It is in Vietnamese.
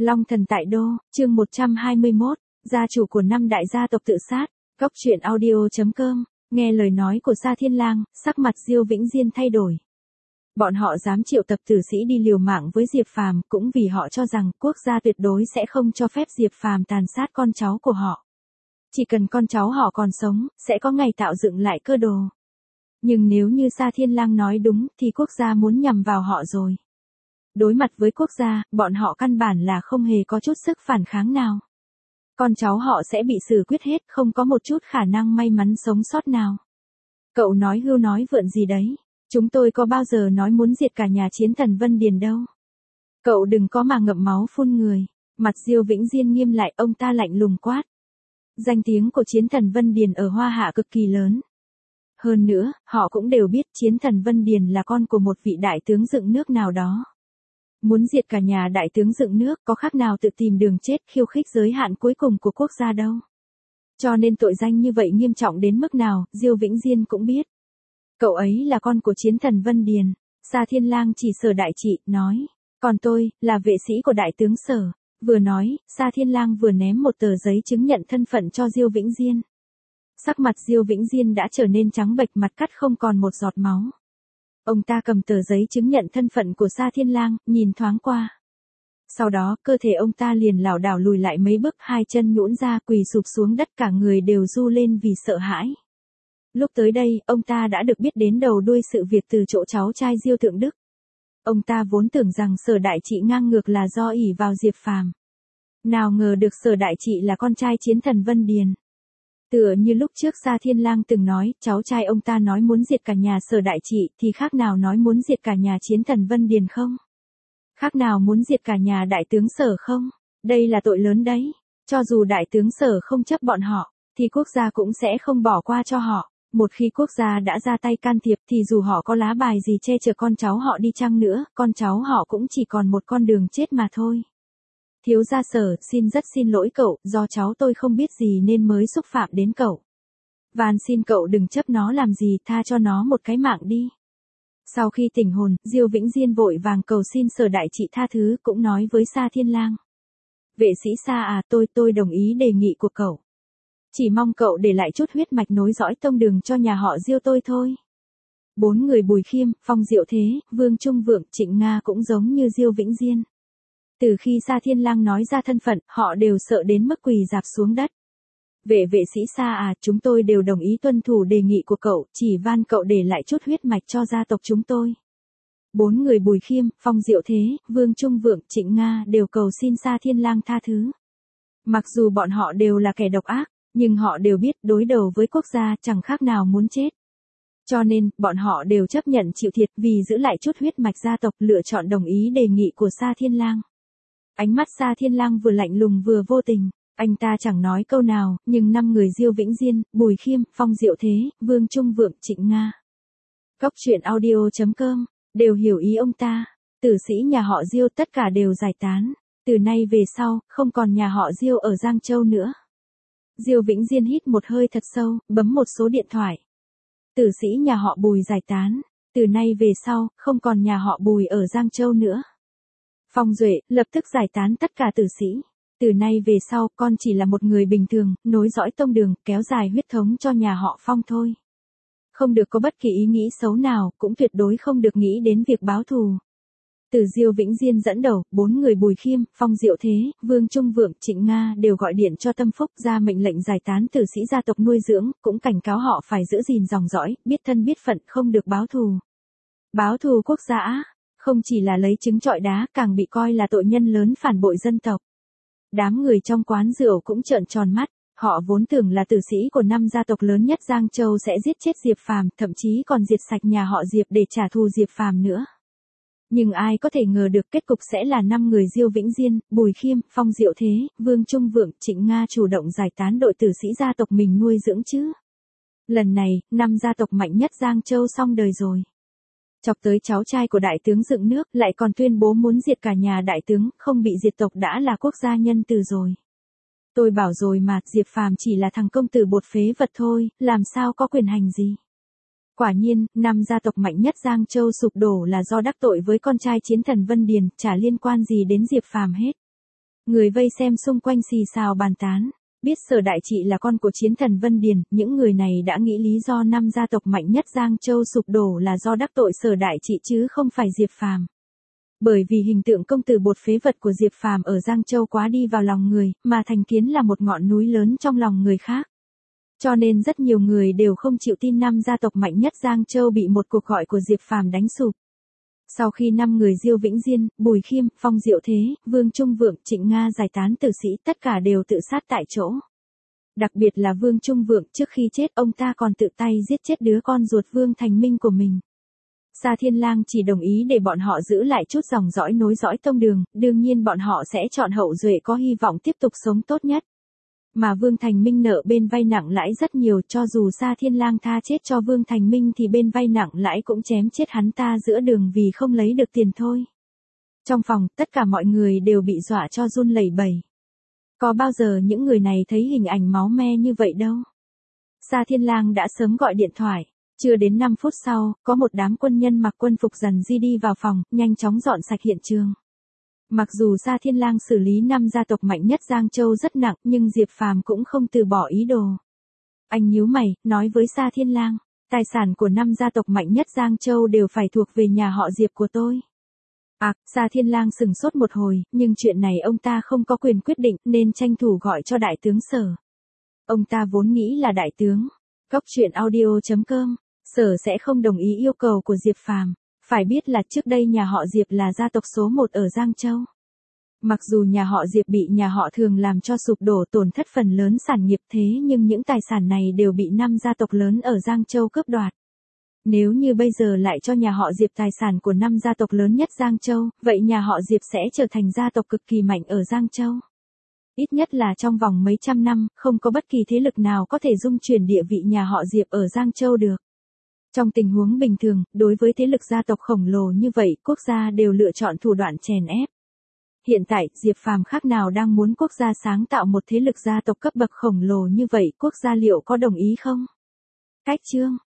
Long thần tại đô, chương 121, gia chủ của 5 đại gia tộc tự sát, Cốc truyện audio.com, nghe lời nói của Sa Thiên Lang, sắc mặt Diêu Vĩnh Diên thay đổi. Bọn họ dám triệu tập tử sĩ đi liều mạng với Diệp Phàm cũng vì họ cho rằng quốc gia tuyệt đối sẽ không cho phép Diệp Phàm tàn sát con cháu của họ. Chỉ cần con cháu họ còn sống, sẽ có ngày tạo dựng lại cơ đồ. Nhưng nếu như Sa Thiên Lang nói đúng thì quốc gia muốn nhằm vào họ rồi. Đối mặt với quốc gia, bọn họ căn bản là không hề có chút sức phản kháng nào. Con cháu họ sẽ bị xử quyết hết, không có một chút khả năng may mắn sống sót nào. Cậu nói hưu nói vượn gì đấy? Chúng tôi có bao giờ nói muốn diệt cả nhà Chiến Thần Vân Điền đâu. Cậu đừng có mà ngậm máu phun người. Mặt Diêu Vĩnh Diên nghiêm lại, ông ta lạnh lùng quát. Danh tiếng của Chiến Thần Vân Điền ở Hoa Hạ cực kỳ lớn. Hơn nữa, họ cũng đều biết Chiến Thần Vân Điền là con của một vị đại tướng dựng nước nào đó. Muốn diệt cả nhà đại tướng dựng nước có khác nào tự tìm đường chết, khiêu khích giới hạn cuối cùng của quốc gia đâu. Cho nên tội danh như vậy nghiêm trọng đến mức nào, Diêu Vĩnh Diên cũng biết. Cậu ấy là con của Chiến Thần Vân Điền. Sa Thiên Lang chỉ Sở Đại Trị, nói. Còn tôi, là vệ sĩ của đại tướng Sở. Vừa nói, Sa Thiên Lang vừa ném một tờ giấy chứng nhận thân phận cho Diêu Vĩnh Diên. Sắc mặt Diêu Vĩnh Diên đã trở nên trắng bệch, mặt cắt không còn một giọt máu. Ông ta cầm tờ giấy chứng nhận thân phận của Sa Thiên Lang, nhìn thoáng qua. Sau đó, cơ thể ông ta liền lảo đảo lùi lại mấy bước, hai chân nhũn ra, quỳ sụp xuống đất, cả người đều ru lên vì sợ hãi. Lúc tới đây, ông ta đã được biết đến đầu đuôi sự việc từ chỗ cháu trai Diêu Thượng Đức. Ông ta vốn tưởng rằng Sở Đại Trị ngang ngược là do ỷ vào Diệp Phàm. Nào ngờ được Sở Đại Trị là con trai Chiến Thần Vân Điền. Tựa như lúc trước Sa Thiên Lang từng nói, cháu trai ông ta nói muốn diệt cả nhà Sở Đại Trị thì khác nào nói muốn diệt cả nhà Chiến Thần Vân Điền không? Khác nào muốn diệt cả nhà đại tướng Sở không? Đây là tội lớn đấy. Cho dù đại tướng Sở không chấp bọn họ, thì quốc gia cũng sẽ không bỏ qua cho họ. Một khi quốc gia đã ra tay can thiệp thì dù họ có lá bài gì che chở con cháu họ đi chăng nữa, con cháu họ cũng chỉ còn một con đường chết mà thôi. Thiếu gia Sở, rất xin lỗi cậu, do cháu tôi không biết gì nên mới xúc phạm đến cậu. Van xin cậu đừng chấp nó làm gì, tha cho nó một cái mạng đi. Sau khi tỉnh hồn, Diêu Vĩnh Diên vội vàng cầu xin Sở Đại Trị tha thứ, cũng nói với Sa Thiên Lang. Vệ sĩ Sa à, tôi đồng ý đề nghị của cậu. Chỉ mong cậu để lại chút huyết mạch nối dõi tông đường cho nhà họ Diêu tôi thôi. 4 người Bùi Khiêm, Phong Diệu Thế, Vương Trung Vượng, Trịnh Nga cũng giống như Diêu Vĩnh Diên. Từ khi Sa Thiên Lang nói ra thân phận, họ đều sợ đến mức quỳ rạp xuống đất. Vệ sĩ Sa à, chúng tôi đều đồng ý tuân thủ đề nghị của cậu, chỉ van cậu để lại chút huyết mạch cho gia tộc chúng tôi. 4 người Bùi Khiêm, Phong Diệu Thế, Vương Trung Vượng, Trịnh Nga đều cầu xin Sa Thiên Lang tha thứ. Mặc dù bọn họ đều là kẻ độc ác, nhưng họ đều biết đối đầu với quốc gia chẳng khác nào muốn chết. Cho nên, bọn họ đều chấp nhận chịu thiệt vì giữ lại chút huyết mạch gia tộc, lựa chọn đồng ý đề nghị của Sa Thiên Lang. Ánh mắt Sa Thiên Lang vừa lạnh lùng vừa vô tình, anh ta chẳng nói câu nào, nhưng 5 người Diêu Vĩnh Diên, Bùi Khiêm, Phong Diệu Thế, Vương Trung Vượng, Trịnh Nga. Cốc truyện audio.com, đều hiểu ý ông ta. Tử sĩ nhà họ Diêu tất cả đều giải tán. Từ nay về sau, không còn nhà họ Diêu ở Giang Châu nữa. Diêu Vĩnh Diên hít một hơi thật sâu, bấm một số điện thoại. Tử sĩ nhà họ Bùi giải tán. Từ nay về sau, không còn nhà họ Bùi ở Giang Châu nữa. Phong Duệ, lập tức giải tán tất cả tử sĩ. Từ nay về sau, con chỉ là một người bình thường, nối dõi tông đường, kéo dài huyết thống cho nhà họ Phong thôi. Không được có bất kỳ ý nghĩ xấu nào, cũng tuyệt đối không được nghĩ đến việc báo thù. Từ Diêu Vĩnh Diên dẫn đầu, 4 người Bùi Khiêm, Phong Diệu Thế, Vương Trung Vượng, Trịnh Nga đều gọi điện cho Tâm Phúc ra mệnh lệnh giải tán tử sĩ gia tộc nuôi dưỡng, cũng cảnh cáo họ phải giữ gìn dòng dõi, biết thân biết phận, không được báo thù. Báo thù quốc gia, không chỉ là lấy trứng trọi đá, càng bị coi là tội nhân lớn phản bội dân tộc. Đám người trong quán rượu cũng trợn tròn mắt, họ vốn tưởng là tử sĩ của 5 gia tộc lớn nhất Giang Châu sẽ giết chết Diệp Phàm, thậm chí còn diệt sạch nhà họ Diệp để trả thù Diệp Phàm nữa. Nhưng ai có thể ngờ được kết cục sẽ là 5 người Diêu Vĩnh Diên, Bùi Khiêm, Phong Diệu Thế, Vương Trung Vượng, Trịnh Nga chủ động giải tán đội tử sĩ gia tộc mình nuôi dưỡng chứ. Lần này, 5 gia tộc mạnh nhất Giang Châu xong đời rồi. Chọc tới cháu trai của đại tướng dựng nước, lại còn tuyên bố muốn diệt cả nhà đại tướng, không bị diệt tộc đã là quốc gia nhân từ rồi. Tôi bảo rồi mà, Diệp Phàm chỉ là thằng công tử bột phế vật thôi, làm sao có quyền hành gì. Quả nhiên, 5 gia tộc mạnh nhất Giang Châu sụp đổ là do đắc tội với con trai Chiến Thần Vân Điền, chả liên quan gì đến Diệp Phàm hết. Người vây xem xung quanh xì xào bàn tán. Biết Sở Đại Trị là con của chiến thần Vân Điền, những người này đã nghĩ lý do năm gia tộc mạnh nhất Giang Châu sụp đổ là do đắc tội Sở Đại Trị chứ không phải Diệp Phàm. Bởi vì hình tượng công tử bột phế vật của Diệp Phàm ở Giang Châu quá đi vào lòng người, mà Thành Kiến là một ngọn núi lớn trong lòng người khác. Cho nên rất nhiều người đều không chịu tin năm gia tộc mạnh nhất Giang Châu bị một cuộc gọi của Diệp Phàm đánh sụp. Sau khi 5 người Diêu Vĩnh Diên, Bùi Khiêm, Phong Diệu Thế, Vương Trung Vượng, Trịnh Nga giải tán tử sĩ tất cả đều tự sát tại chỗ. Đặc biệt là Vương Trung Vượng, trước khi chết ông ta còn tự tay giết chết đứa con ruột Vương Thành Minh của mình. Sa Thiên Lang chỉ đồng ý để bọn họ giữ lại chút dòng dõi nối dõi tông đường, đương nhiên bọn họ sẽ chọn hậu duệ có hy vọng tiếp tục sống tốt nhất. Mà Vương Thành Minh nợ bên vay nặng lãi rất nhiều, cho dù Sa Thiên Lang tha chết cho Vương Thành Minh thì bên vay nặng lãi cũng chém chết hắn ta giữa đường vì không lấy được tiền thôi. Trong phòng, tất cả mọi người đều bị dọa cho run lẩy bẩy. Có bao giờ những người này thấy hình ảnh máu me như vậy đâu. Sa Thiên Lang đã sớm gọi điện thoại. Chưa đến 5 phút sau, có một đám quân nhân mặc quân phục rằn di đi vào phòng, nhanh chóng dọn sạch hiện trường. Mặc dù Sa Thiên Lang xử lý 5 gia tộc mạnh nhất Giang Châu rất nặng, nhưng Diệp Phàm cũng không từ bỏ ý đồ. Anh nhíu mày, nói với Sa Thiên Lang, tài sản của 5 gia tộc mạnh nhất Giang Châu đều phải thuộc về nhà họ Diệp của tôi. Sa Thiên Lang sừng sốt một hồi, nhưng chuyện này ông ta không có quyền quyết định nên tranh thủ gọi cho đại tướng Sở. Ông ta vốn nghĩ là đại tướng. Góc truyện audio.com, Sở sẽ không đồng ý yêu cầu của Diệp Phàm. Phải biết là trước đây nhà họ Diệp là gia tộc số 1 ở Giang Châu. Mặc dù nhà họ Diệp bị nhà họ Thường làm cho sụp đổ tổn thất phần lớn sản nghiệp thế nhưng những tài sản này đều bị 5 gia tộc lớn ở Giang Châu cướp đoạt. Nếu như bây giờ lại cho nhà họ Diệp tài sản của 5 gia tộc lớn nhất Giang Châu, vậy nhà họ Diệp sẽ trở thành gia tộc cực kỳ mạnh ở Giang Châu. Ít nhất là trong vòng mấy trăm năm, không có bất kỳ thế lực nào có thể dung chuyển địa vị nhà họ Diệp ở Giang Châu được. Trong tình huống bình thường, đối với thế lực gia tộc khổng lồ như vậy, quốc gia đều lựa chọn thủ đoạn chèn ép. Hiện tại, Diệp Phàm khác nào đang muốn quốc gia sáng tạo một thế lực gia tộc cấp bậc khổng lồ như vậy, quốc gia liệu có đồng ý không? Cách chương